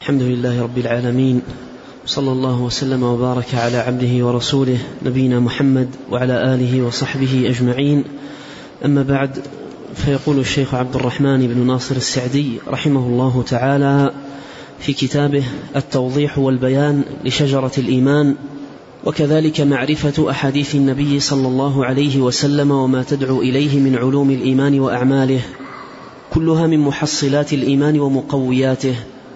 الحمد لله رب العالمين، صلى الله وسلم وبارك على عبده ورسوله نبينا محمد وعلى آله وصحبه أجمعين. أما بعد، فيقول الشيخ عبد الرحمن بن ناصر السعدي رحمه الله تعالى في كتابه التوضيح والبيان لشجرة الإيمان، وكذلك معرفة أحاديث النبي صلى الله عليه وسلم وما تدعو إليه من علوم الإيمان وأعماله، كلها من محصلات الإيمان ومقوياته.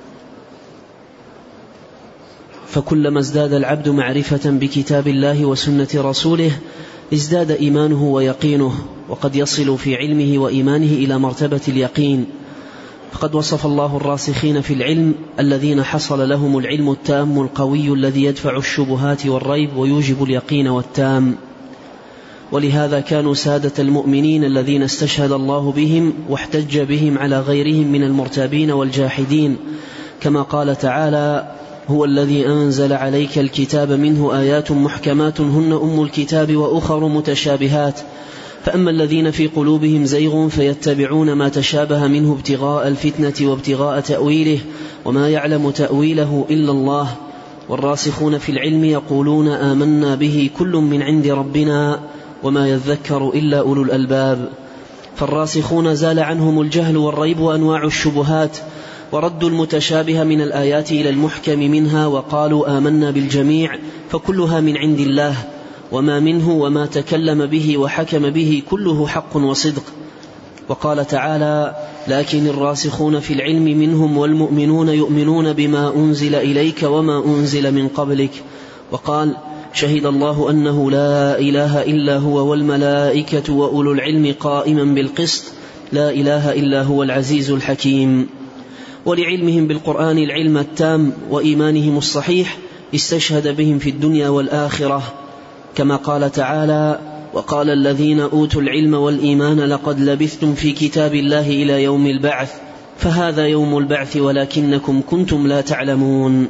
فكلما ازداد العبد معرفة بكتاب الله وسنة رسوله ازداد إيمانه ويقينه، وقد يصل في علمه وإيمانه إلى مرتبة اليقين. فقد وصف الله الراسخين في العلم الذين حصل لهم العلم التام القوي الذي يدفع الشبهات والريب ويوجب اليقين والتام. ولهذا كانوا سادة المؤمنين الذين استشهد الله بهم واحتج بهم على غيرهم من المرتابين والجاحدين، كما قال تعالى: هو الذي أنزل عليك الكتاب منه آيات محكمات هن أم الكتاب وأخر متشابهات، فأما الذين في قلوبهم زيغ فيتبعون ما تشابه منه ابتغاء الفتنة وابتغاء تأويله وما يعلم تأويله إلا الله، والراسخون في العلم يقولون آمنا به كل من عند ربنا وما يذكر إلا أولو الألباب. فالراسخون زال عنهم الجهل والريب وأنواع الشبهات، وردوا المتشابه من الآيات إلى المحكم منها، وقالوا آمنا بالجميع فكلها من عند الله، وما منه وما تكلم به وحكم به كله حق وصدق. وقال تعالى: لكن الراسخون في العلم منهم والمؤمنون يؤمنون بما أنزل إليك وما أنزل من قبلك. وقال: شهد الله أنه لا إله إلا هو والملائكة وأولو العلم قائما بالقسط لا إله إلا هو العزيز الحكيم. ولعلمهم بالقرآن العلم التام وإيمانهم الصحيح استشهد بهم في الدنيا والآخرة، كما قال تعالى: وقال الذين أوتوا العلم والإيمان لقد لبثتم في كتاب الله إلى يوم البعث فهذا يوم البعث ولكنكم كنتم لا تعلمون.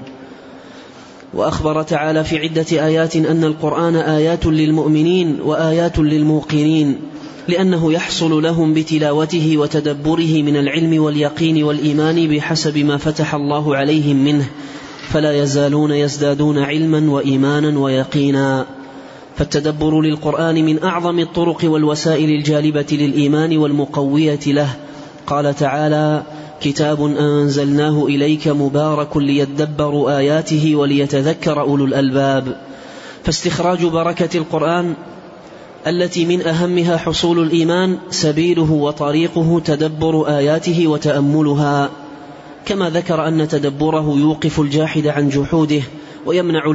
وأخبر تعالى في عدة آيات أن القرآن آيات للمؤمنين وآيات للموقنين، لأنه يحصل لهم بتلاوته وتدبره من العلم واليقين والإيمان بحسب ما فتح الله عليهم منه، فلا يزالون يزدادون علما وإيمانا ويقينا. فالتدبر للقرآن من أعظم الطرق والوسائل الجالبة للإيمان والمقوية له. قال تعالى: كتاب أنزلناه إليك مبارك ليدبروا آياته وليتذكر أولو الألباب. فاستخراج بركة القرآن التي من أهمها حصول الإيمان سبيله وطريقه تدبر آياته وتأملها، كما ذكر أن تدبره يوقف الجاحد عن جحوده ويمنع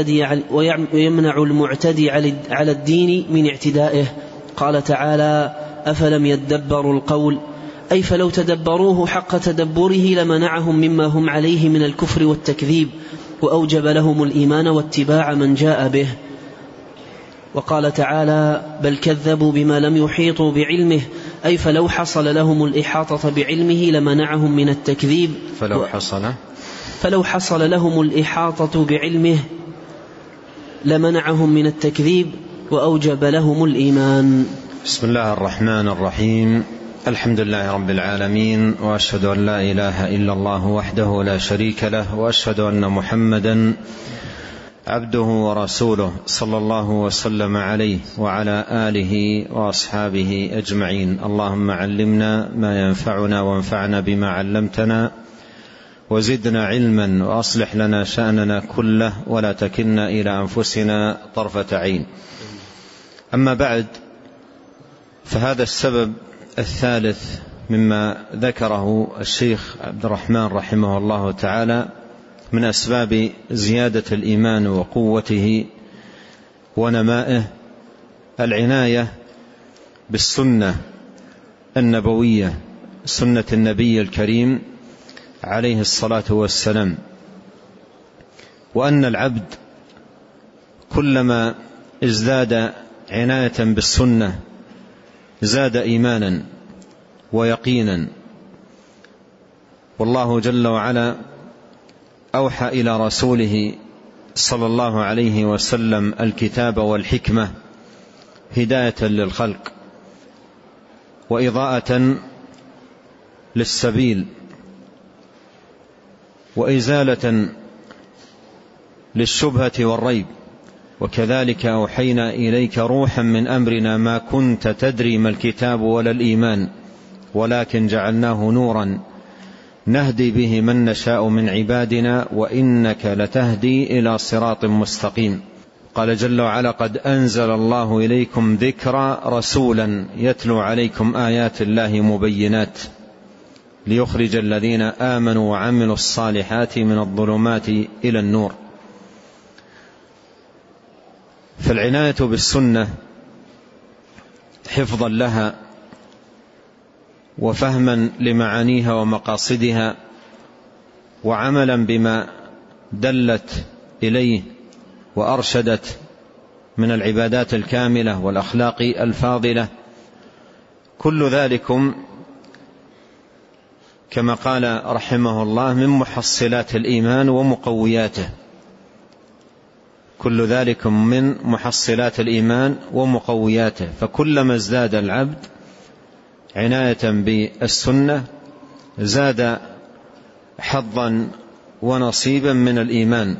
المعتدي على الدين من اعتدائه. قال تعالى: أفلم يدبروا القول، أي فلو تدبروه حق تدبره لمنعهم مما هم عليه من الكفر والتكذيب، وأوجب لهم الإيمان واتباع من جاء به. وقال تعالى: بل كذبوا بما لم يحيطوا بعلمه، أي فلو حصل لهم الإحاطة بعلمه لمنعهم من التكذيب. فلو حصل لهم الإحاطة بعلمه لمنعهم من التكذيب وأوجب لهم الإيمان. بسم الله الرحمن الرحيم. الحمد لله رب العالمين، وأشهد أن لا إله إلا الله وحده لا شريك له، وأشهد أن محمدا عبده ورسوله صلى الله وسلم عليه وعلى آله وأصحابه أجمعين. اللهم علمنا ما ينفعنا وانفعنا بما علمتنا وزدنا علما وأصلح لنا شأننا كله ولا تكلنا إلى أنفسنا طرفة عين. أما بعد، فهذا السبب الثالث مما ذكره الشيخ عبد الرحمن رحمه الله تعالى من أسباب زيادة الإيمان وقوته ونمائه العناية بالسنة النبوية، سنة النبي الكريم عليه الصلاة والسلام. وأن العبد كلما ازداد عناية بالسنة زاد إيمانا ويقينا. والله جل وعلا أوحى إلى رسوله صلى الله عليه وسلم الكتاب والحكمة هداية للخلق وإضاءة للسبيل، وإزالة للشبهة والريب. وكذلك أوحينا إليك روحا من أمرنا ما كنت تدري ما الكتاب ولا الإيمان ولكن جعلناه نورا نهدي به من نشاء من عبادنا وإنك لتهدي إلى صراط مستقيم. قال جل وعلا: قد أنزل الله إليكم ذكرا رسولا يتلو عليكم آيات الله مبينات ليخرج الذين آمنوا وعملوا الصالحات من الظلمات إلى النور. فالعناية بالسنة حفظا لها وفهما لمعانيها ومقاصدها وعملا بما دلت إليه وأرشدت من العبادات الكاملة والأخلاق الفاضلة، كل ذلكم كما قال رحمه الله من محصلات الإيمان ومقوياته، كل ذلكم من محصلات الإيمان ومقوياته. فكلما ازداد العبد عناية بالسنة زاد حظا ونصيبا من الإيمان.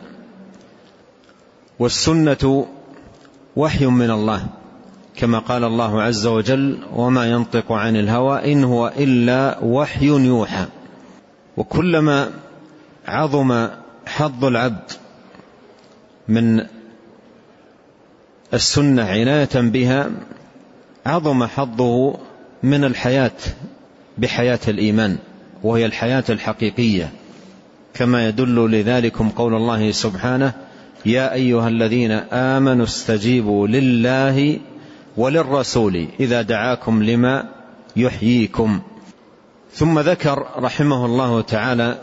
والسنة وحي من الله كما قال الله عز وجل: وما ينطق عن الهوى إن هو إلا وحي يوحى. وكلما عظم حظ العبد من السنة عناية بها عظم حظه من الحياة بحياة الإيمان، وهي الحياة الحقيقية، كما يدل لذلكم قول الله سبحانه: يا أيها الذين آمنوا استجيبوا لله وللرسول إذا دعاكم لما يحييكم. ثم ذكر رحمه الله تعالى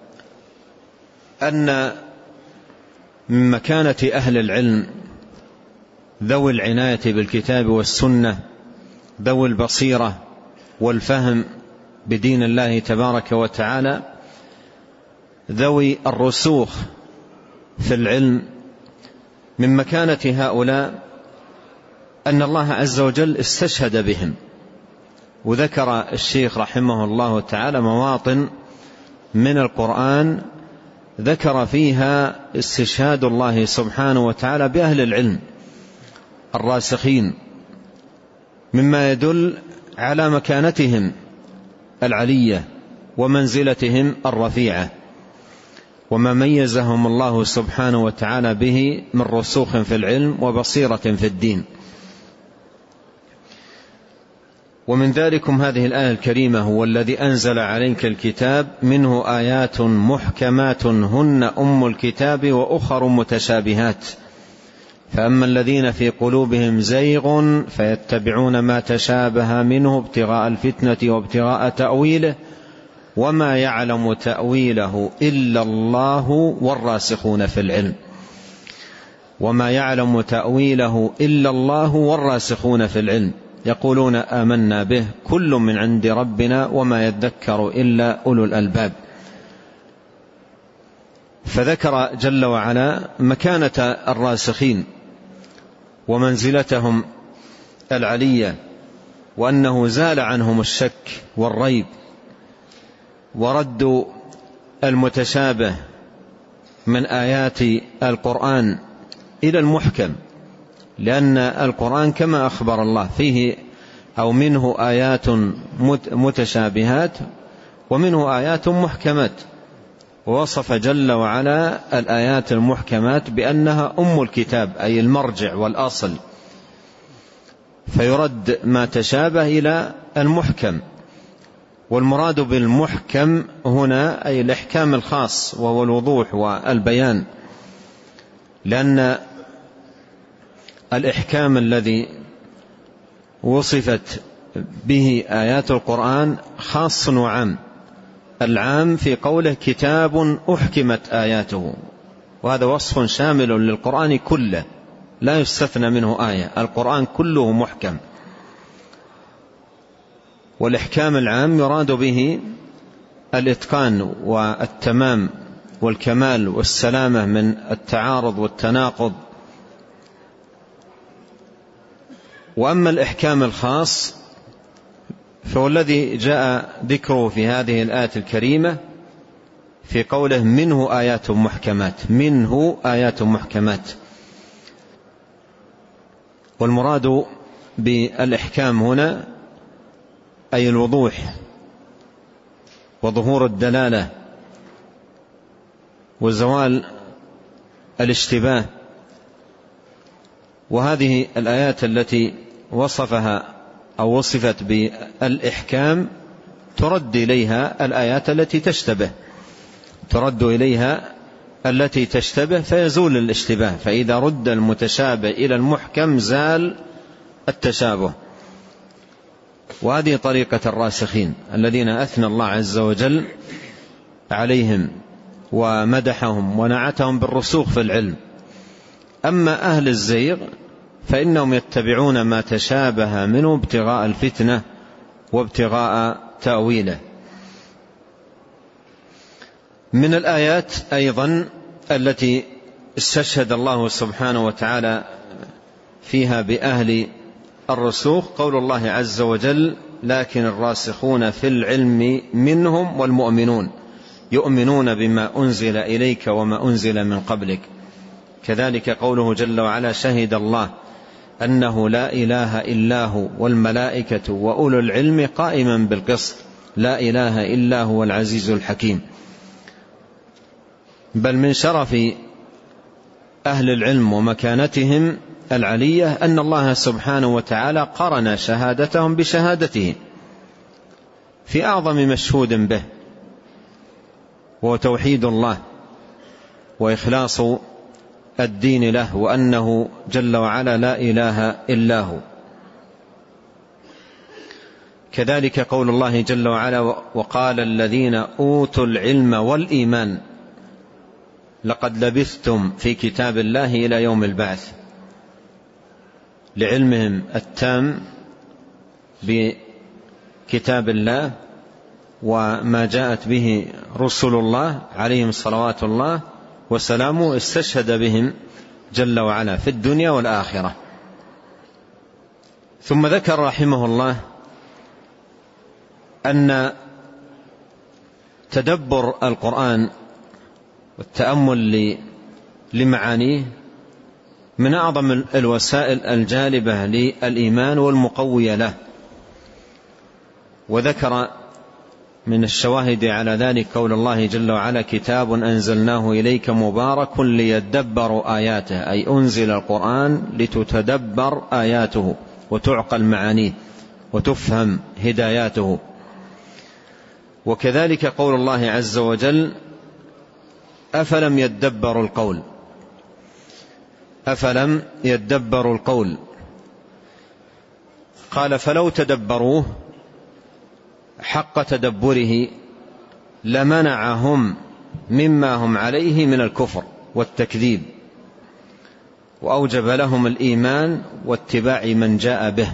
أن من مكانة أهل العلم ذوي العناية بالكتاب والسنة، ذوي البصيرة والفهم بدين الله تبارك وتعالى، ذوي الرسوخ في العلم. من مكانة هؤلاء أن الله عز وجل استشهد بهم، وذكر الشيخ رحمه الله تعالى مواطن من القرآن ذكر فيها استشهاد الله سبحانه وتعالى بأهل العلم الراسخين، مما يدل على مكانتهم العلية ومنزلتهم الرفيعة، وما ميزهم الله سبحانه وتعالى به من رسوخ في العلم وبصيرة في الدين. ومن ذلكم هذه الآية الكريمة: هو الذي أنزل عليك الكتاب منه آيات محكمات هن أم الكتاب وأخر متشابهات فأما الذين في قلوبهم زيغ فيتبعون ما تشابه منه ابتغاء الفتنة وابتغاء تأويله وما يعلم تأويله إلا الله والراسخون في العلم. وما يعلم تأويله إلا الله والراسخون في العلم يقولون آمنا به كل من عند ربنا وما يذكر إلا أولو الألباب. فذكر جل وعلا مكانة الراسخين ومنزلتهم العلية، وأنه زال عنهم الشك والريب ورد المتشابه من آيات القرآن إلى المحكم، لأن القرآن كما أخبر الله فيه أو منه آيات متشابهات ومنه آيات محكمات، ووصف جل وعلا الآيات المحكمات بأنها أم الكتاب أي المرجع والأصل، فيرد ما تشابه إلى المحكم. والمراد بالمحكم هنا أي الإحكام الخاص وهو الوضوح والبيان، لأن الإحكام الذي وصفت به آيات القرآن خاص وعام. العام في قوله كتاب أحكمت آياته، وهذا وصف شامل للقرآن كله لا يستثنى منه آية، القرآن كله محكم. والإحكام العام يراد به الإتقان والتمام والكمال والسلامة من التعارض والتناقض. وأما الإحكام الخاص فهو الذي جاء ذكره في هذه الآية الكريمة، في قوله منه آيات محكمات، منه آيات محكمات. والمراد بالإحكام هنا أي الوضوح وظهور الدلالة وزوال الاشتباه. وهذه الآيات التي وصفها أو وصفت بالإحكام ترد إليها الآيات التي تشتبه، ترد إليها التي تشتبه فيزول الاشتباه، فإذا رد المتشابه إلى المحكم زال التشابه. وهذه طريقة الراسخين الذين أثنى الله عز وجل عليهم ومدحهم ونعتهم بالرسوخ في العلم. أما أهل الزيغ فإنهم يتبعون ما تشابه منه ابتغاء الفتنة وابتغاء تأويله. من الآيات أيضا التي استشهد الله سبحانه وتعالى فيها بأهل الرسوخ قول الله عز وجل لكن الراسخون في العلم منهم والمؤمنون يؤمنون بما أنزل إليك وما أنزل من قبلك. كذلك قوله جل وعلا شهد الله أنه لا إله إلا هو والملائكة وأولو العلم قائما بالقسط لا إله إلا هو العزيز الحكيم. بل من شرف أهل العلم ومكانتهم العلية أن الله سبحانه وتعالى قرن شهادتهم بشهادته في أعظم مشهود به، وهو توحيد الله وإخلاص الدين له، وأنه جل وعلا لا إله إلا هو. كذلك قول الله جل وعلا وقال الذين أوتوا العلم والإيمان لقد لبثتم في كتاب الله إلى يوم البعث، لعلمهم التام بكتاب الله وما جاءت به رسل الله عليهم صلوات الله وسلامه، استشهد بهم جل وعلا في الدنيا والآخرة. ثم ذكر رحمه الله أن تدبر القرآن والتأمل لمعانيه من أعظم الوسائل الجالبة للإيمان والمقوية له. وذكر من الشواهد على ذلك قول الله جل وعلا كتاب أنزلناه إليك مبارك ليدبروا آياته، أي أنزل القرآن لتتدبر آياته وتعقل معانيه وتفهم هداياته. وكذلك قول الله عز وجل أفلم يدبروا القول، أفلم يدبروا القول، قال فلو تدبروه حق تدبره لمنعهم مما هم عليه من الكفر والتكذيب، وأوجب لهم الإيمان واتباع من جاء به.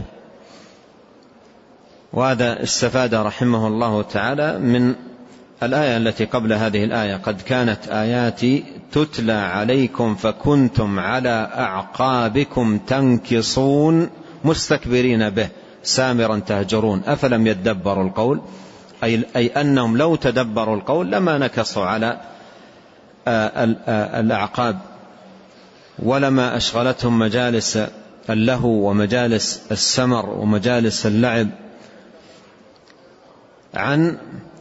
وهذا استفاد رحمه الله تعالى من الآية التي قبل هذه الآية قد كانت آياتي تتلى عليكم فكنتم على أعقابكم تنكصون مستكبرين به سامرا تهجرون أفلم يدبروا القول، أي أنهم لو تدبروا القول لما نكصوا على الأعقاب ولما أشغلتهم مجالس اللهو ومجالس السمر ومجالس اللعب عن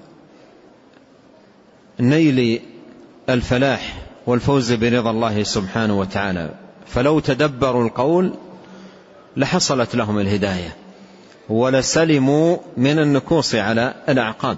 نيل الفلاح والفوز برضا الله سبحانه وتعالى. فلو تدبروا القول لحصلت لهم الهداية ولسلموا من النكوص على الأعقاب.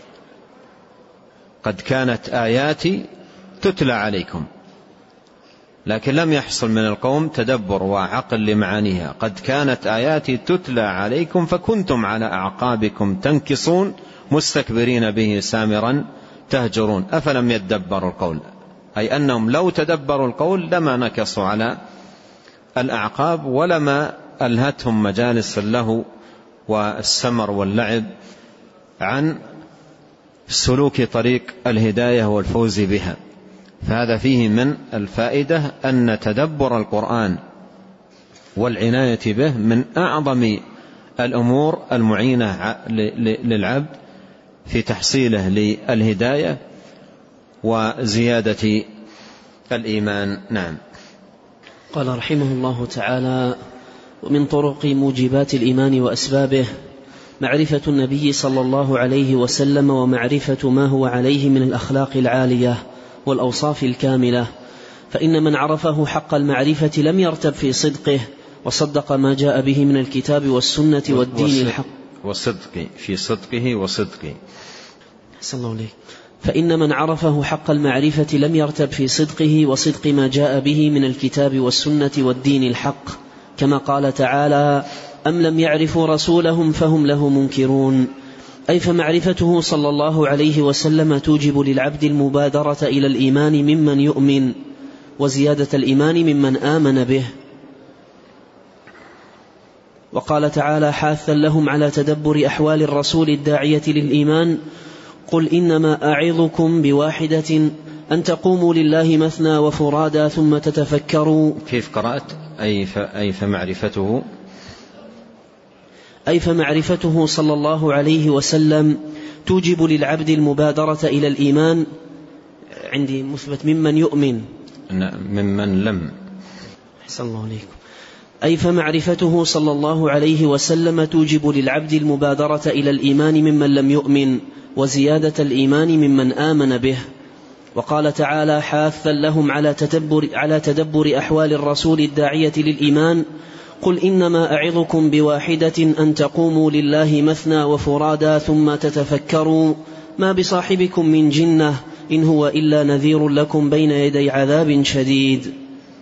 قد كانت آياتي تتلى عليكم، لكن لم يحصل من القوم تدبر وعقل لمعانيها. قد كانت آياتي تتلى عليكم فكنتم على أعقابكم تنكصون مستكبرين به سامرا تهجرون أفلم يدبروا القول، أي أنهم لو تدبروا القول لما نكصوا على الأعقاب ولما ألهتهم مجالس اللهو والسمر واللعب عن سلوك طريق الهداية والفوز بها. فهذا فيه من الفائدة أن تدبر القرآن والعناية به من أعظم الأمور المعينة للعبد في تحصيله للهداية وزيادة الإيمان. نعم. قال رحمه الله تعالى: ومن طرق موجبات الإيمان وأسبابه معرفة النبي صلى الله عليه وسلم ومعرفة ما هو عليه من الأخلاق العالية والأوصاف الكاملة، فإن من عرفه حق المعرفة لم يرتب في صدقه وصدق ما جاء به من الكتاب والسنة والدين الحق. وصدق في صدقه وصدقه. أحسن الله عليك. فإن من عرفه حق المعرفة لم يرتب في صدقه وصدق ما جاء به من الكتاب والسنة والدين الحق، كما قال تعالى: أم لم يعرفوا رسولهم فهم له منكرون. أي فمعرفته صلى الله عليه وسلم توجب للعبد المبادرة إلى الإيمان ممن يؤمن، وزيادة الإيمان ممن آمن به. وقال تعالى حاثا لهم على تدبر أحوال الرسول الداعية للإيمان: قل إنما أعظكم بواحدة أن تقوموا لله مثنى وفرادا ثم تتفكروا. كيف قرأت؟ أي فمعرفته صلى الله عليه وسلم توجب للعبد المبادرة إلى الإيمان. عندي مثبت ممن يؤمن، ممن لم. أحسن الله عليكم. أي فمعرفته صلى الله عليه وسلم توجب للعبد المبادرة إلى الإيمان ممن لم يؤمن، وزيادة الإيمان ممن آمن به. وقال تعالى حاثا لهم على تدبر أحوال الرسول الداعية للإيمان: قل إنما أعظكم بواحدة أن تقوموا لله مثنى وفرادا ثم تتفكروا ما بصاحبكم من جنة إن هو إلا نذير لكم بين يدي عذاب شديد.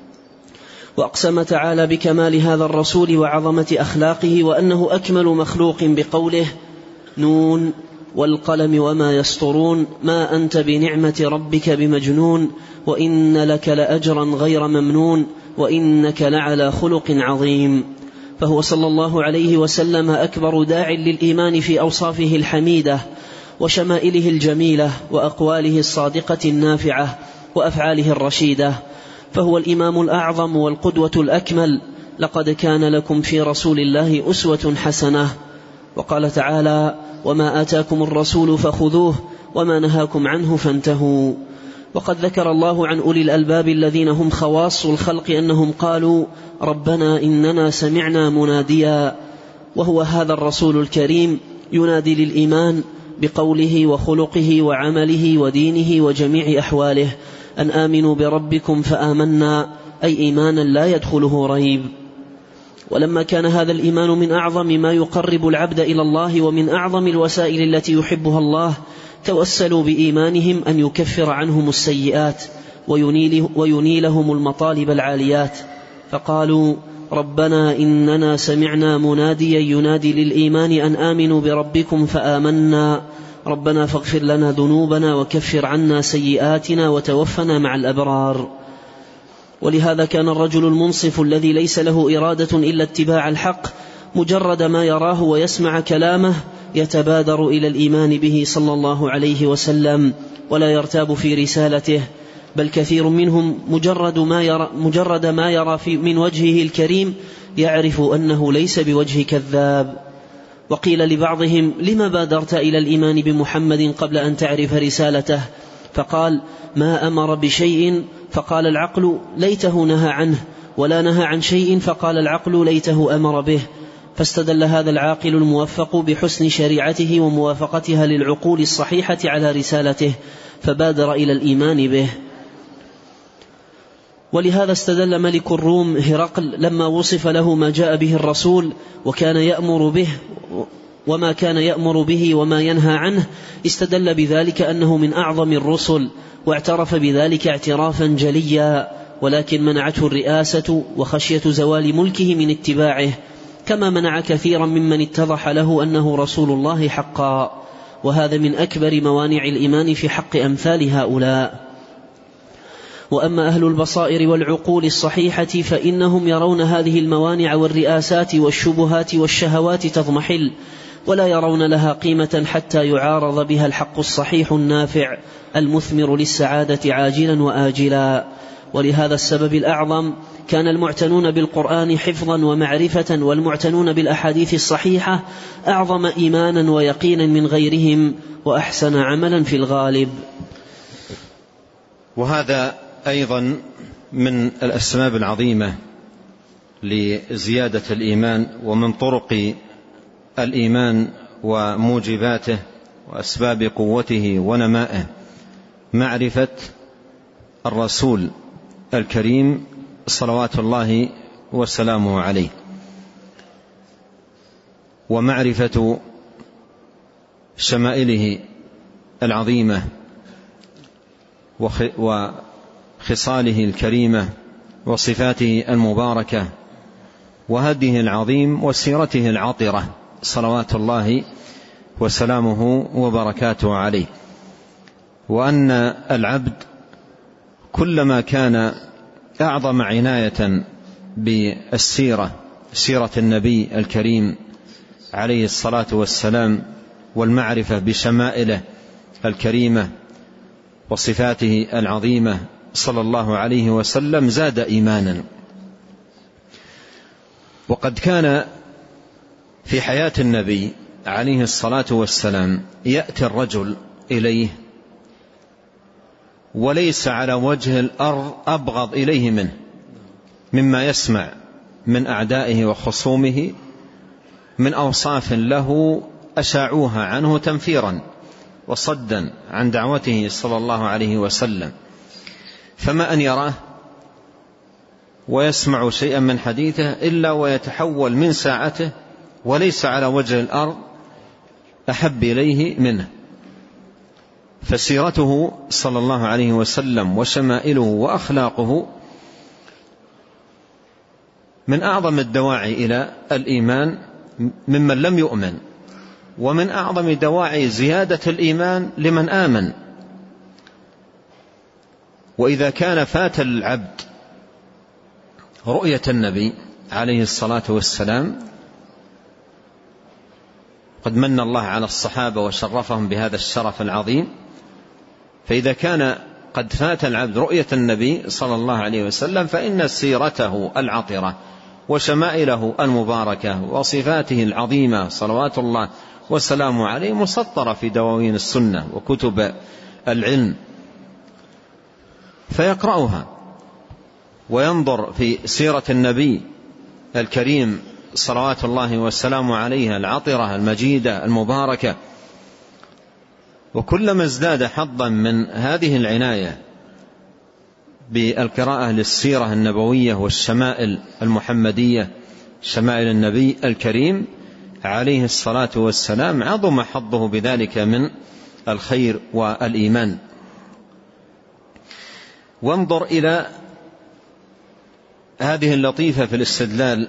وأقسم تعالى بكمال هذا الرسول وعظمة أخلاقه وأنه أكمل مخلوق بقوله: نون والقلم وما يسطرون ما أنت بنعمة ربك بمجنون وإن لك لأجرا غير ممنون وإنك لعلى خلق عظيم. فهو صلى الله عليه وسلم أكبر داع للإيمان في أوصافه الحميدة وشمائله الجميلة وأقواله الصادقة النافعة وأفعاله الرشيدة، فهو الإمام الأعظم والقدوة الأكمل. لقد كان لكم في رسول الله أسوة حسنة. وقال تعالى: وما آتاكم الرسول فخذوه وما نهاكم عنه فانتهوا. وقد ذكر الله عن أولي الألباب الذين هم خواص الخلق أنهم قالوا: ربنا إننا سمعنا مناديا، وهو هذا الرسول الكريم ينادي للإيمان بقوله وخلقه وعمله ودينه وجميع أحواله أن آمنوا بربكم فآمنا، أي إيمانا لا يدخله ريب. ولما كان هذا الإيمان من أعظم ما يقرب العبد إلى الله ومن أعظم الوسائل التي يحبها الله، توسلوا بإيمانهم أن يكفر عنهم السيئات وينيلهم المطالب العاليات، فقالوا: ربنا إننا سمعنا مناديا ينادي للإيمان أن آمنوا بربكم فآمنا، ربنا فاغفر لنا ذنوبنا وكفر عنا سيئاتنا وتوفنا مع الأبرار. ولهذا كان الرجل المنصف الذي ليس له إرادة إلا اتباع الحق مجرد ما يراه ويسمع كلامه يتبادر إلى الإيمان به صلى الله عليه وسلم ولا يرتاب في رسالته، بل كثير منهم مجرد ما يرى من وجهه الكريم يعرف أنه ليس بوجه كذاب. وقيل لبعضهم: لما بادرت إلى الإيمان بمحمد قبل أن تعرف رسالته؟ فقال: ما أمر بشيء فقال العقل ليته نهى عنه، ولا نهى عن شيء فقال العقل ليته أمر به. فاستدل هذا العاقل الموفق بحسن شريعته وموافقتها للعقول الصحيحة على رسالته فبادر إلى الإيمان به. ولهذا استدل ملك الروم هرقل لما وصف له ما جاء به الرسول وما كان يأمر به وما ينهى عنه، استدل بذلك أنه من أعظم الرسل، واعترف بذلك اعترافا جليا، ولكن منعته الرئاسة وخشية زوال ملكه من اتباعه، كما منع كثيرا ممن اتضح له أنه رسول الله حقا. وهذا من أكبر موانع الإيمان في حق أمثال هؤلاء. وأما أهل البصائر والعقول الصحيحة فإنهم يرون هذه الموانع والرئاسات والشبهات والشهوات تضمحل، ولا يرون لها قيمة حتى يعارض بها الحق الصحيح النافع المثمر للسعادة عاجلا وآجلا. ولهذا السبب الأعظم كان المعتنون بالقرآن حفظا ومعرفة والمعتنون بالأحاديث الصحيحة أعظم إيمانا ويقينا من غيرهم وأحسن عملا في الغالب. وهذا أيضا من الأسباب العظيمة لزيادة الإيمان، ومن طرق الإيمان وموجباته وأسباب قوته ونمائه معرفة الرسول الكريم صلوات الله وسلامه عليه، ومعرفة شمائله العظيمة وخصاله الكريمة وصفاته المباركة وهديه العظيم وسيرته العطرة صلوات الله وسلامه وبركاته عليه. وأن العبد كلما كان أعظم عناية بالسيرة، سيرة النبي الكريم عليه الصلاة والسلام، والمعرفة بشمائله الكريمة وصفاته العظيمة صلى الله عليه وسلم، زاد إيمانا. وقد كان في حياة النبي عليه الصلاة والسلام يأتي الرجل إليه وليس على وجه الأرض أبغض إليه منه، مما يسمع من أعدائه وخصومه من أوصاف له أشاعوها عنه تنفيرا وصدا عن دعوته صلى الله عليه وسلم، فما أن يراه ويسمع شيئا من حديثه إلا ويتحول من ساعته وليس على وجه الأرض أحب إليه منه. فسيرته صلى الله عليه وسلم وشمائله وأخلاقه من أعظم الدواعي إلى الإيمان ممن لم يؤمن، ومن أعظم دواعي زيادة الإيمان لمن آمن. وإذا كان فات العبد رؤية النبي عليه الصلاة والسلام، قد من الله على الصحابة وشرفهم بهذا الشرف العظيم، فإذا كان قد فات العبد رؤية النبي صلى الله عليه وسلم فإن سيرته العطرة وشمائله المباركة وصفاته العظيمة صلوات الله والسلام عليه مسطرة في دواوين السنة وكتب العلم، فيقرأها وينظر في سيرة النبي الكريم صلوات الله والسلام عليه العطرة المجيدة المباركة. وكلما ازداد حظا من هذه العناية بالقراءة للسيرة النبوية والشمائل المحمدية، شمائل النبي الكريم عليه الصلاة والسلام، عظم حظه بذلك من الخير والإيمان. وانظر إلى هذه اللطيفة في الاستدلال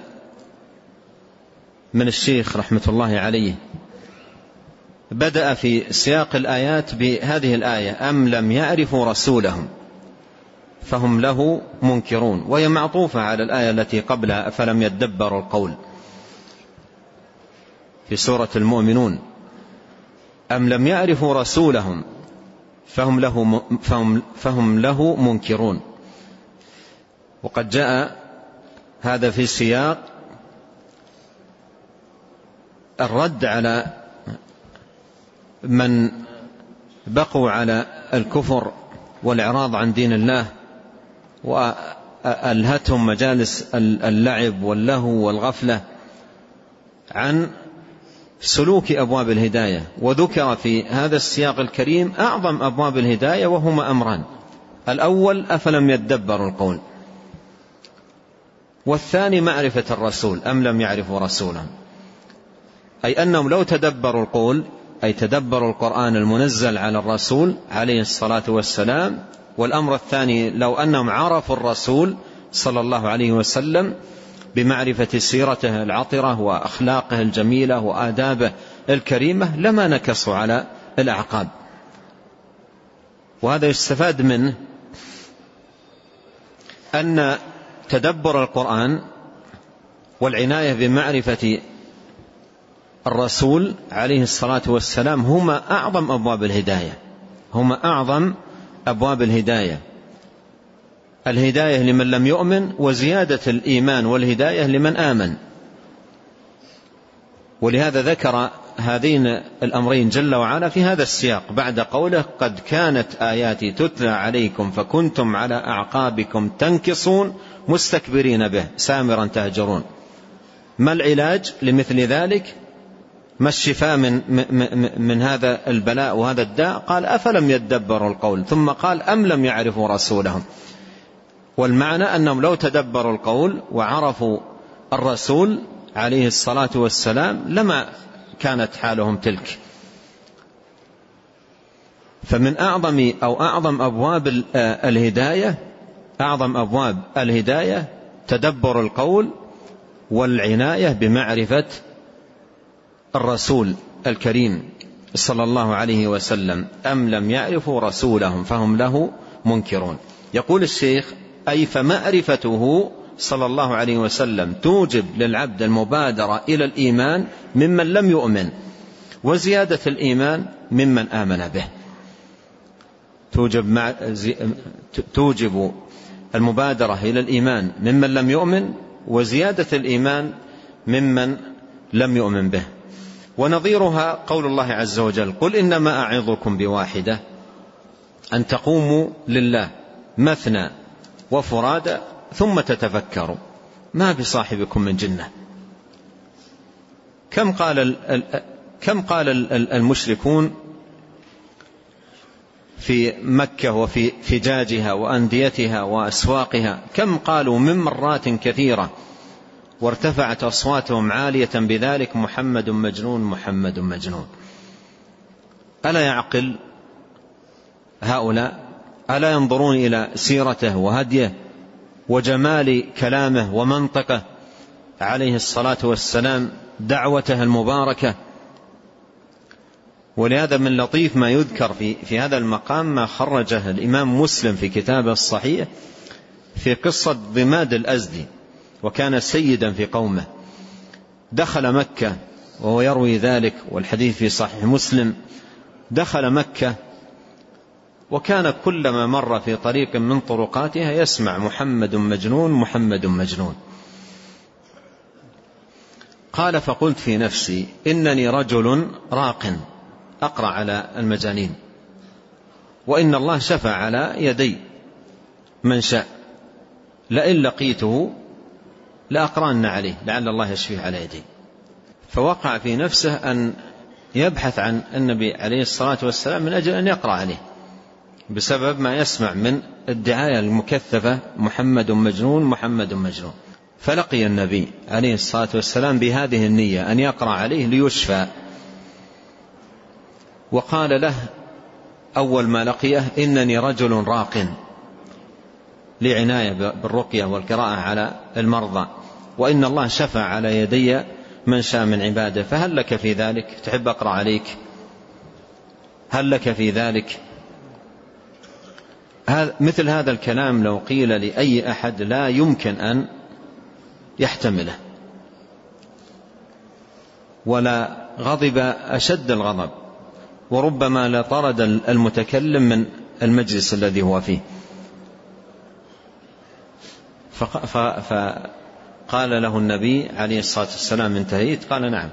من الشيخ رحمة الله عليه، بدأ في سياق الآيات بهذه الآية: أم لم يعرفوا رسولهم فهم له منكرون، وهي معطوفة على الآية التي قبلها: أفلم يدبروا القول، في سورة المؤمنون. أم لم يعرفوا رسولهم فهم له منكرون. وقد جاء هذا في سياق الرد على من بقوا على الكفر والإعراض عن دين الله وألهتهم مجالس اللعب واللهو والغفلة عن سلوك أبواب الهداية. وذكر في هذا السياق الكريم أعظم أبواب الهداية، وهما أمران: الأول أفلم يدبروا القول، والثاني معرفة الرسول. أم لم يعرفوا رسولهم، أي أنهم لو تدبروا القول، أي تدبروا القرآن المنزل على الرسول عليه الصلاة والسلام. والأمر الثاني لو أنهم عرفوا الرسول صلى الله عليه وسلم بمعرفة سيرته العطرة وأخلاقه الجميلة وآدابه الكريمة لما نكصوا على الأعقاب. وهذا يستفاد منه أن تدبر القرآن والعناية بمعرفة الرسول عليه الصلاة والسلام هما أعظم أبواب الهداية، هما أعظم أبواب الهداية، الهداية لمن لم يؤمن، وزيادة الإيمان والهداية لمن آمن. ولهذا ذكر هذين الأمرين جل وعلا في هذا السياق بعد قوله قد كانت آياتي تتلى عليكم فكنتم على أعقابكم تنكصون مستكبرين به سامرا تهجرون. ما العلاج لمثل ذلك؟ ما الشفاء من هذا البلاء وهذا الداء؟ قال أفلم يدبروا القول، ثم قال أم لم يعرفوا رسولهم. والمعنى أنهم لو تدبروا القول وعرفوا الرسول عليه الصلاة والسلام لما كانت حالهم تلك. فمن أعظم أبواب الهداية تدبر القول والعناية بمعرفة الرسول الكريم صلى الله عليه وسلم. أم لم يعرفوا رسولهم فهم له منكرون. يقول الشيخ أي فمعرفته صلى الله عليه وسلم توجب للعبد المبادرة إلى الإيمان ممن لم يؤمن، وزيادة الإيمان ممن آمن به. توجب المبادرة إلى الإيمان ممن لم يؤمن، وزيادة الإيمان ممن لم يؤمن به. ونظيرها قول الله عز وجل قل إنما أعظكم بواحدة أن تقوموا لله مثنى وفرادى ثم تتفكروا ما بصاحبكم من جنة. كم قال المشركون في مكة وفي فجاجها وأنديتها وأسواقها، كم قالوا من مرات كثيرة وارتفعت أصواتهم عالية بذلك محمد مجنون محمد مجنون. ألا يعقل هؤلاء؟ ألا ينظرون إلى سيرته وهديه وجمال كلامه ومنطقه عليه الصلاة والسلام، دعوته المباركة؟ ولهذا من لطيف ما يذكر في هذا المقام ما خرجه الإمام مسلم في كتابه الصحيح في قصة ضماد الأزدي، وكان سيدا في قومه، دخل مكة وهو يروي ذلك والحديث في صحيح مسلم. دخل مكة وكان كلما مر في طريق من طرقاتها يسمع محمد مجنون محمد مجنون. قال فقلت في نفسي إنني رجل راق أقرأ على المجانين، وإن الله شفع على يدي من شاء، لئن لقيته لأقرأن عليه لعل الله يشفيه على يدي. فوقع في نفسه أن يبحث عن النبي عليه الصلاة والسلام من أجل أن يقرأ عليه بسبب ما يسمع من الدعاية المكثفة محمد مجنون محمد مجنون. فلقي النبي عليه الصلاة والسلام بهذه النية أن يقرأ عليه ليشفى، وقال له أول ما لقيه إنني رجل راق، لعناية بالرقية والقراءة على المرضى، وإن الله شفع على يدي من شاء من عباده، فهل لك في ذلك؟ تحب أقرأ عليك؟ هل لك في ذلك؟ مثل هذا الكلام لو قيل لأي أحد لا يمكن أن يحتمله، ولا غضب أشد الغضب، وربما لطرد المتكلم من المجلس الذي هو فيه. فقال له النبي عليه الصلاة والسلام انتهيت؟ قال نعم.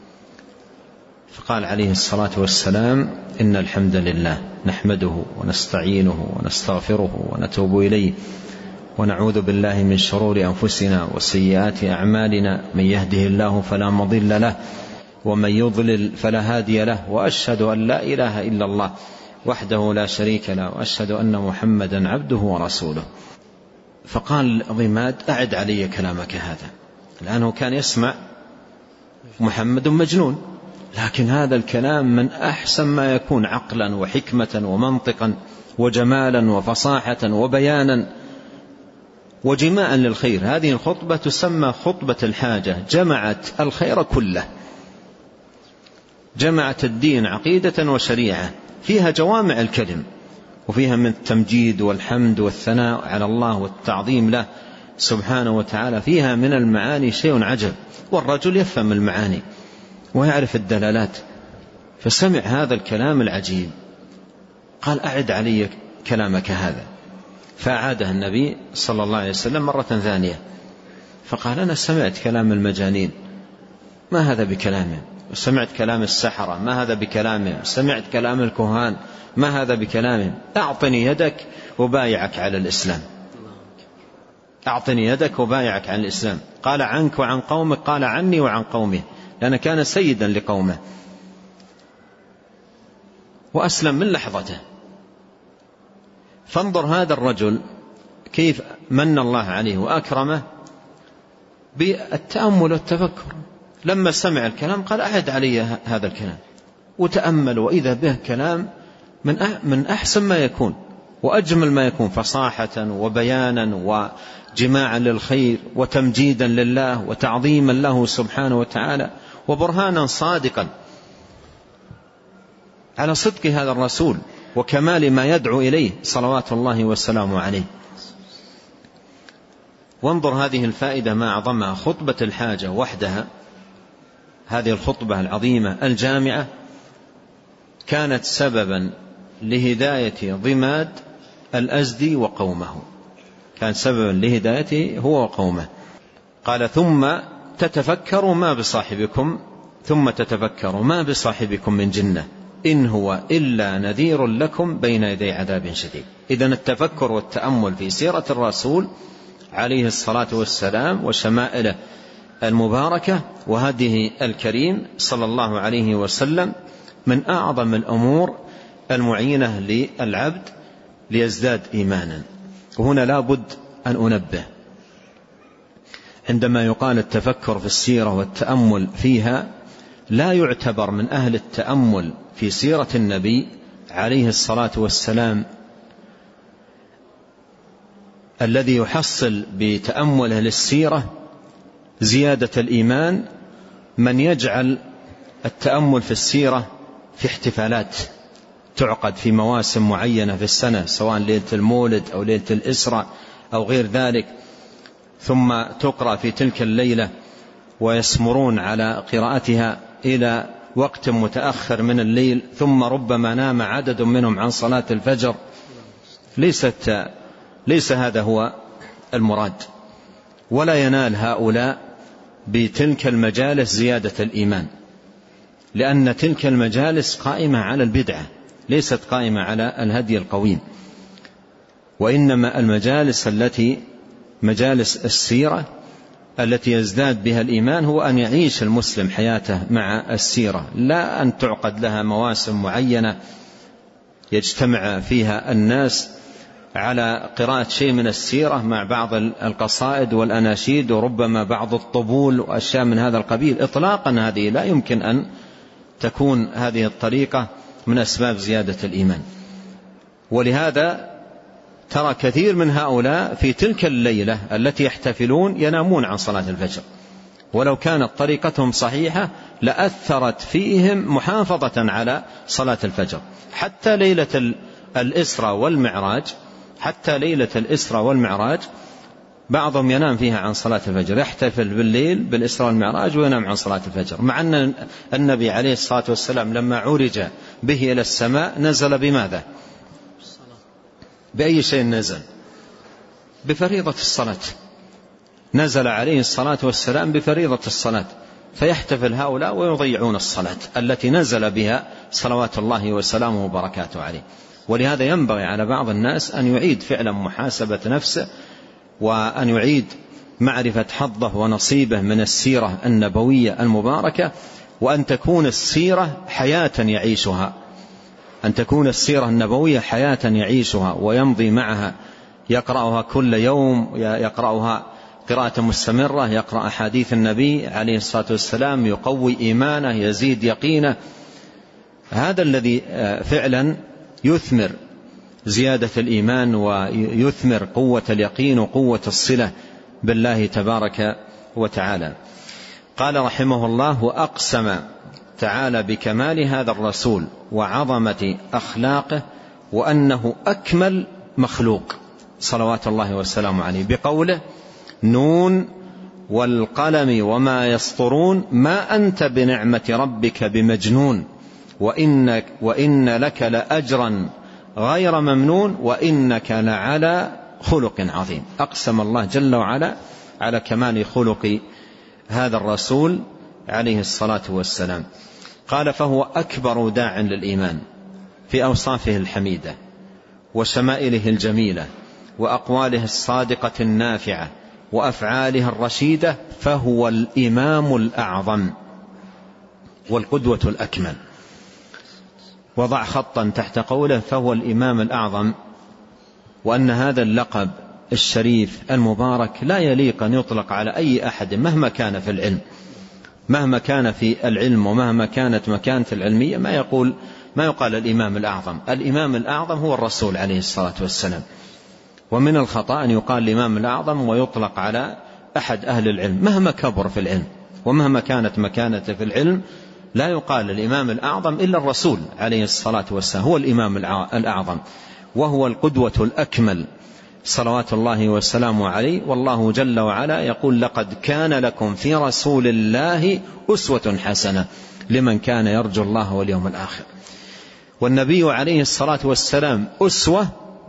فقال عليه الصلاة والسلام إن الحمد لله نحمده ونستعينه ونستغفره ونتوب إليه ونعوذ بالله من شرور أنفسنا وسيئات أعمالنا، من يهده الله فلا مضل له ومن يضلل فلا هادي له، وأشهد أن لا إله إلا الله وحده لا شريك له، وأشهد أن محمدا عبده ورسوله. فقال ضماد أعد علي كلامك هذا، لأنه كان يسمع محمد مجنون، لكن هذا الكلام من أحسن ما يكون عقلا وحكمة ومنطقا وجمالا وفصاحة وبيانا وجماعا للخير. هذه الخطبة تسمى خطبة الحاجة، جمعت الخير كله، جمعت الدين عقيدة وشريعة، فيها جوامع الكلم، وفيها من التمجيد والحمد والثناء على الله والتعظيم له سبحانه وتعالى، فيها من المعاني شيء عجب، والرجل يفهم المعاني ويعرف الدلالات. فسمع هذا الكلام العجيب، قال أعد علي كلامك هذا، فأعاده النبي صلى الله عليه وسلم مرة ثانية، فقال أنا سمعت كلام المجانين، ما هذا بكلامه؟ سمعت كلام السحرة ما هذا بكلامهم، سمعت كلام الكهان ما هذا بكلامهم، أعطني يدك وبايعك على الإسلام، أعطني يدك وبايعك على الإسلام. قال عنك وعن قومك، قال عني وعن قومه، لأنه كان سيدا لقومه، وأسلم من لحظته. فانظر هذا الرجل كيف من الله عليه وأكرمه بالتأمل والتفكر. لما سمع الكلام قال أعد علي هذا الكلام، وتأمل، وإذا به كلام من أحسن ما يكون وأجمل ما يكون، فصاحة وبيانا وجماعا للخير وتمجيدا لله وتعظيما له سبحانه وتعالى، وبرهانا صادقا على صدق هذا الرسول وكمال ما يدعو إليه صلوات الله والسلام عليه. وانظر هذه الفائدة ما أعظمها، خطبة الحاجة وحدها، هذه الخطبة العظيمة الجامعة كانت سببا لهداية ضماد الأزدي وقومه، كان سببا لهدايته هو وقومه. قال ثم تتفكروا ما بصاحبكم من جنة إن هو إلا نذير لكم بين يدي عذاب شديد. إذن التفكر والتأمل في سيرة الرسول عليه الصلاة والسلام وشمائله المباركة وهديه الكريم صلى الله عليه وسلم من أعظم الأمور المعينة للعبد ليزداد إيمانا. وهنا لا بد أن أنبه، عندما يقال التفكر في السيرة والتأمل فيها، لا يعتبر من أهل التأمل في سيرة النبي عليه الصلاة والسلام الذي يحصل بتأمله للسيرة زيادة الإيمان من يجعل التأمل في السيرة في احتفالات تعقد في مواسم معينة في السنة، سواء ليلة المولد أو ليلة الإسراء أو غير ذلك، ثم تقرأ في تلك الليلة ويسمرون على قراءتها إلى وقت متأخر من الليل، ثم ربما نام عدد منهم عن صلاة الفجر. ليس هذا هو المراد، ولا ينال هؤلاء بتلك المجالس زيادة الإيمان، لأن تلك المجالس قائمة على البدعة، ليست قائمة على الهدي القويم. وإنما المجالس مجالس السيرة التي يزداد بها الإيمان هو أن يعيش المسلم حياته مع السيرة، لا أن تعقد لها مواسم معينة يجتمع فيها الناس على قراءة شيء من السيرة مع بعض القصائد والأناشيد وربما بعض الطبول وأشياء من هذا القبيل. إطلاقا هذه لا يمكن أن تكون هذه الطريقة من أسباب زيادة الإيمان. ولهذا ترى كثير من هؤلاء في تلك الليلة التي يحتفلون ينامون عن صلاة الفجر، ولو كانت طريقتهم صحيحة لأثرت فيهم محافظة على صلاة الفجر. حتى ليلة الإسراء والمعراج بعضهم ينام فيها عن صلاة الفجر، يحتفل بالليل بالإسراء والمعراج وينام عن صلاة الفجر، مع أن النبي عليه الصلاة والسلام لما عرج به إلى السماء نزل بماذا؟ بأي شيء نزل؟ بفريضة الصلاة، نزل عليه الصلاة والسلام بفريضة الصلاة، فيحتفل هؤلاء ويضيعون الصلاة التي نزل بها صلوات الله وسلامه وبركاته عليه. ولهذا ينبغي على بعض الناس أن يعيد فعلا محاسبة نفسه، وأن يعيد معرفة حظه ونصيبه من السيرة النبوية المباركة، وأن تكون السيرة حياة يعيشها، أن تكون السيرة النبوية حياة يعيشها ويمضي معها، يقرأها كل يوم، يقرأها قراءة مستمرة، يقرأ أحاديث النبي عليه الصلاة والسلام، يقوي إيمانه، يزيد يقينه. هذا الذي فعلا يثمر زيادة الإيمان ويثمر قوة اليقين وقوة الصلة بالله تبارك وتعالى. قال رحمه الله: وأقسم تعالى بكمال هذا الرسول وعظمة أخلاقه وأنه أكمل مخلوق صلوات الله والسلام عليه بقوله: نون والقلم وما يسطرون ما أنت بنعمة ربك بمجنون وإن لك لأجرا غير ممنون وإنك لعلى خلق عظيم. أقسم الله جل وعلا على كمال خلق هذا الرسول عليه الصلاة والسلام. قال: فهو أكبر داع للإيمان في أوصافه الحميدة وشمائله الجميلة وأقواله الصادقة النافعة وأفعاله الرشيدة، فهو الإمام الأعظم والقدوة الأكمل. وضع خطا تحت قوله فهو الإمام الأعظم، وأن هذا اللقب الشريف المبارك لا يليق أن يطلق على أي أحد مهما كان في العلم، مهما كان في العلم ومهما كانت مكانة العلمية. ما يقال الإمام الأعظم. الإمام الأعظم هو الرسول عليه الصلاة والسلام. ومن الخطأ أن يقال الإمام الأعظم ويطلق على أحد أهل العلم مهما كبر في العلم ومهما كانت مكانته في العلم. لا يقال الإمام الأعظم إلا الرسول عليه الصلاة والسلام، هو الإمام الأعظم وهو القدوة الأكمل صلوات الله والسلام عليه. والله جل وعلا يقول: لقد كان لكم في رسول الله أسوة حسنة لمن كان يرجو الله واليوم الآخر. والنبي عليه الصلاة والسلام أسوة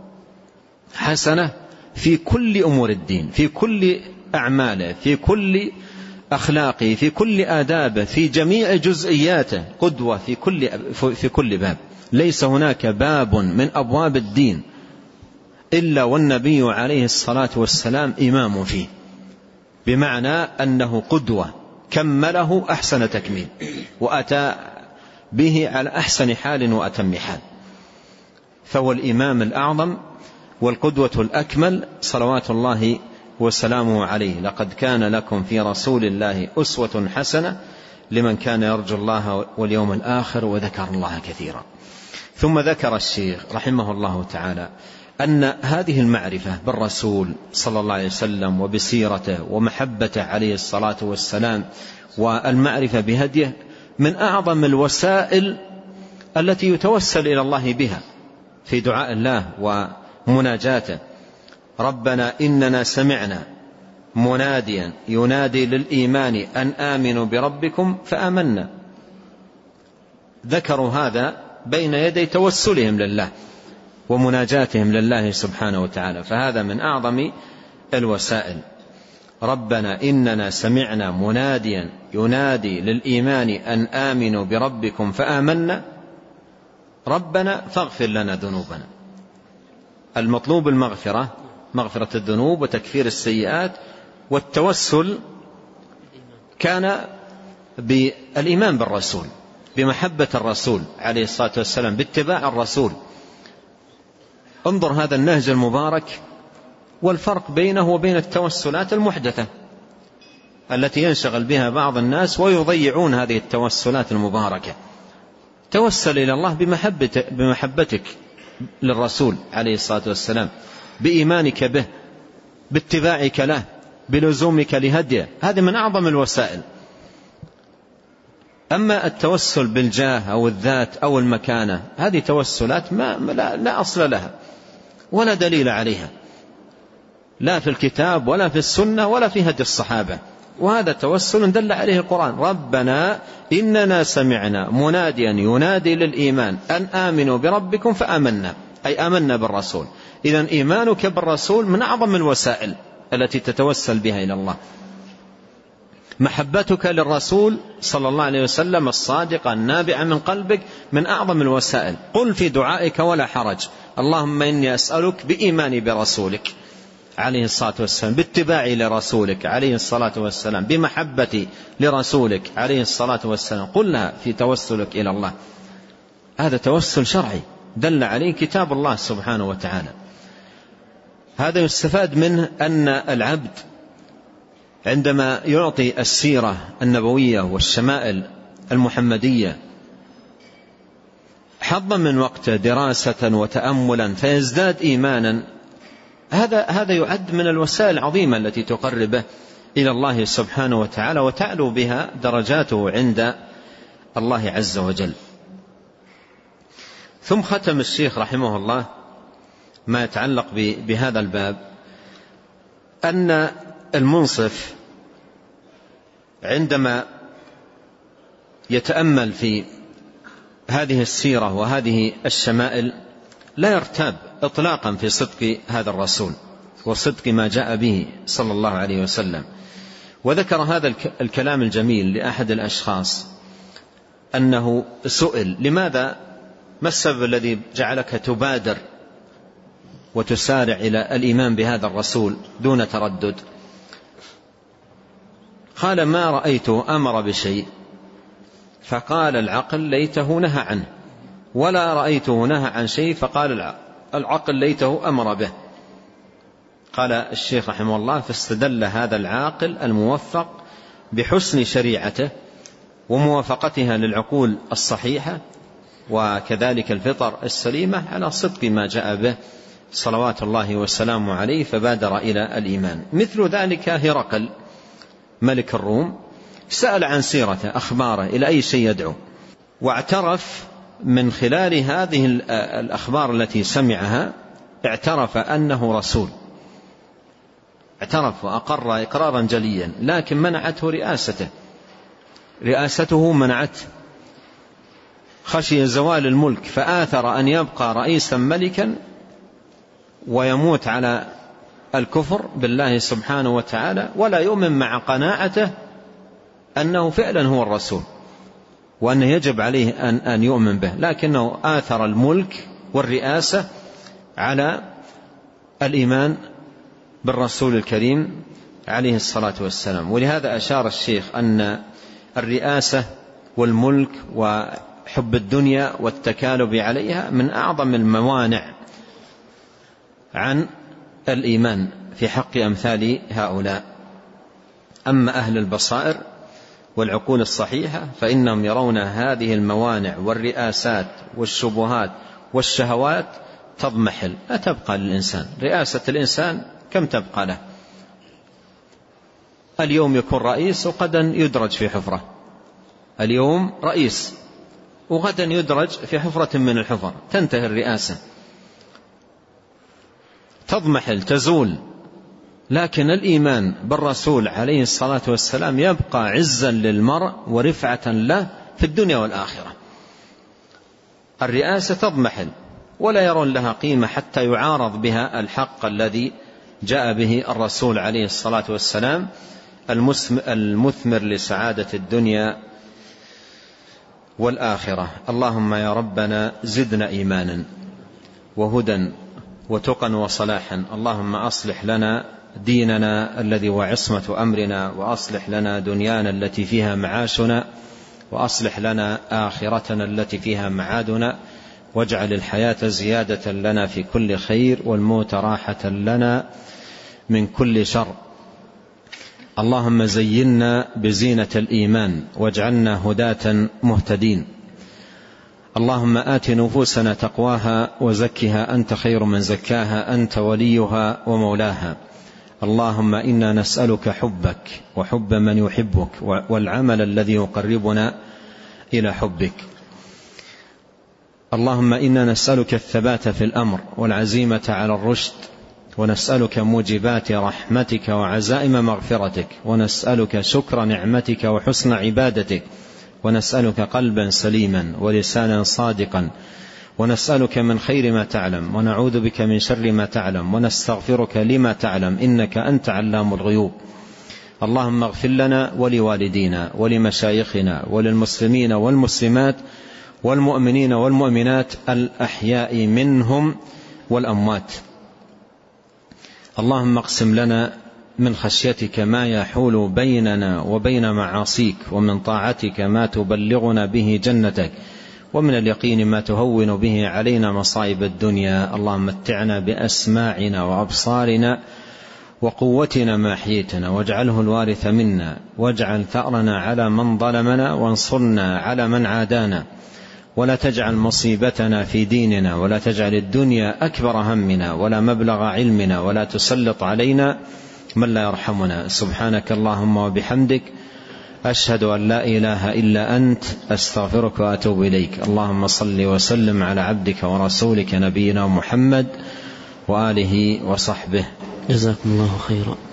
حسنة في كل أمور الدين، في كل أعماله، في كل أخلاقه، في كل آدابه، في جميع جزئياته، قدوة في كل باب. ليس هناك باب من أبواب الدين إلا والنبي عليه الصلاة والسلام إمام فيه، بمعنى أنه قدوة كمله أحسن تكميل وأتى به على أحسن حال وأتم حال. فهو الإمام الأعظم والقدوة الأكمل صلوات الله وسلامه عليه. لقد كان لكم في رسول الله أسوة حسنة لمن كان يرجو الله واليوم الآخر وذكر الله كثيرا. ثم ذكر الشيخ رحمه الله تعالى أن هذه المعرفة بالرسول صلى الله عليه وسلم وبسيرته ومحبته عليه الصلاة والسلام والمعرفة بهديه من أعظم الوسائل التي يتوسل إلى الله بها في دعاء الله ومناجاته. ربنا إننا سمعنا مناديا ينادي للإيمان أن آمنوا بربكم فآمنا. ذكروا هذا بين يدي توسلهم لله ومناجاتهم لله سبحانه وتعالى، فهذا من أعظم الوسائل. ربنا إننا سمعنا مناديا ينادي للإيمان أن آمنوا بربكم فآمنا ربنا فاغفر لنا ذنوبنا. المطلوب المغفرة، مغفرة الذنوب وتكفير السيئات. والتوسل كان بالإيمان بالرسول، بمحبة الرسول عليه الصلاة والسلام، باتباع الرسول. انظر هذا النهج المبارك والفرق بينه وبين التوسلات المحدثة التي ينشغل بها بعض الناس ويضيعون هذه التوسلات المباركة. توسل إلى الله بمحبتك للرسول عليه الصلاة والسلام، بإيمانك به، باتباعك له، بلزومك لهديه. هذه من أعظم الوسائل. أما التوسل بالجاه أو الذات أو المكانة، هذه توسلات لا أصل لها ولا دليل عليها، لا في الكتاب ولا في السنة ولا في هدي الصحابة. وهذا توسل دل عليه القرآن: ربنا إننا سمعنا مناديا ينادي للإيمان أن آمنوا بربكم فآمنا، أي آمنا بالرسول. إذن إيمانك بالرسول من أعظم الوسائل التي تتوسل بها إلى الله. محبتك للرسول صلى الله عليه وسلم الصادقة النابعة من قلبك من أعظم الوسائل. قل في دعائك ولا حرج: اللهم إني أسألك بإيماني برسولك عليه الصلاة والسلام، باتباعي لرسولك عليه الصلاة والسلام، بمحبتي لرسولك عليه الصلاة والسلام. قلنا في توسلك إلى الله. هذا توسل شرعي دل عليه كتاب الله سبحانه وتعالى. هذا يستفاد منه أن العبد عندما يعطي السيرة النبوية والشمائل المحمدية حظا من وقته دراسة وتأملا فيزداد إيمانا، هذا يعد من الوسائل العظيمة التي تقربه إلى الله سبحانه وتعالى وتعلو بها درجاته عند الله عز وجل. ثم ختم الشيخ رحمه الله ما يتعلق بهذا الباب أن المنصف عندما يتأمل في هذه السيرة وهذه الشمائل لا يرتاب إطلاقا في صدق هذا الرسول وصدق ما جاء به صلى الله عليه وسلم، وذكر هذا الكلام الجميل لأحد الأشخاص أنه سئل: لماذا، ما السبب الذي جعلك تبادر وتسارع إلى الإيمان بهذا الرسول دون تردد؟ قال: ما رأيته أمر بشيء فقال العقل ليته نهى عنه، ولا رأيته نهى عن شيء فقال العقل ليته أمر به. قال الشيخ رحمه الله: فاستدل هذا العاقل الموفق بحسن شريعته وموافقتها للعقول الصحيحة وكذلك الفطر السليمة على صدق ما جاء به صلوات الله والسلام عليه، فبادر إلى الإيمان. مثل ذلك هرقل ملك الروم سأل عن سيرته أخباره إلى أي شيء يدعو، واعترف من خلال هذه الأخبار التي سمعها، اعترف أنه رسول، اعترف وأقر إقرارا جليا، لكن منعته رئاسته منعته، خشي زوال الملك فآثر أن يبقى رئيسا ملكا ويموت على الكفر بالله سبحانه وتعالى، ولا يؤمن مع قناعته أنه فعلا هو الرسول وأنه يجب عليه أن يؤمن به، لكنه آثر الملك والرئاسة على الإيمان بالرسول الكريم عليه الصلاة والسلام. ولهذا أشار الشيخ أن الرئاسة والملك وحب الدنيا والتكالب عليها من أعظم الموانع عن الإيمان في حق أمثال هؤلاء. أما أهل البصائر والعقول الصحيحة فإنهم يرون هذه الموانع والرئاسات والشبهات والشهوات تضمحل، لا تبقى للإنسان. رئاسة الإنسان كم تبقى له؟ اليوم يكون رئيس وغدا يدرج في حفرة، اليوم رئيس وغدا يدرج في حفرة من الحفر، تنتهي الرئاسة، تضمحل تزول. لكن الإيمان بالرسول عليه الصلاة والسلام يبقى عزا للمرء ورفعة له في الدنيا والآخرة. الرئاسة تضمحل ولا يرون لها قيمة حتى يعارض بها الحق الذي جاء به الرسول عليه الصلاة والسلام المثمر لسعادة الدنيا والآخرة. اللهم يا ربنا زدنا إيمانا وهدى وتقى وصلاحا. اللهم أصلح لنا ديننا الذي هو عصمة أمرنا، وأصلح لنا دنيانا التي فيها معاشنا، وأصلح لنا آخرتنا التي فيها معادنا، واجعل الحياة زيادة لنا في كل خير والموت راحة لنا من كل شر. اللهم زينا بزينة الإيمان واجعلنا هداة مهتدين. اللهم آت نفوسنا تقواها وزكها أنت خير من زكاها، أنت وليها ومولاها. اللهم إنا نسألك حبك وحب من يحبك والعمل الذي يقربنا إلى حبك. اللهم إنا نسألك الثبات في الأمر والعزيمة على الرشد، ونسألك موجبات رحمتك وعزائم مغفرتك، ونسألك شكر نعمتك وحسن عبادتك، ونسألك قلبا سليما ولسانا صادقا، ونسألك من خير ما تعلم ونعوذ بك من شر ما تعلم، ونستغفرك لما تعلم إنك أنت علام الغيوب. اللهم اغفر لنا ولوالدينا ولمشايخنا وللمسلمين والمسلمات والمؤمنين والمؤمنات الأحياء منهم والأموات. اللهم اقسم لنا من خشيتك ما يحول بيننا وبين معاصيك، ومن طاعتك ما تبلغنا به جنتك، ومن اليقين ما تهون به علينا مصائب الدنيا. اللهم متعنا بأسماعنا وأبصارنا وقوتنا ما أحييتنا، واجعله الوارث منا، واجعل ثأرنا على من ظلمنا، وانصرنا على من عادانا، ولا تجعل مصيبتنا في ديننا، ولا تجعل الدنيا أكبر همنا ولا مبلغ علمنا، ولا تسلط علينا من لا يرحمنا. سبحانك اللهم وبحمدك، أشهد أن لا إله إلا أنت، أستغفرك وأتوب إليك. اللهم صل وسلم على عبدك ورسولك نبينا محمد وآله وصحبه. جزاكم الله خيرا.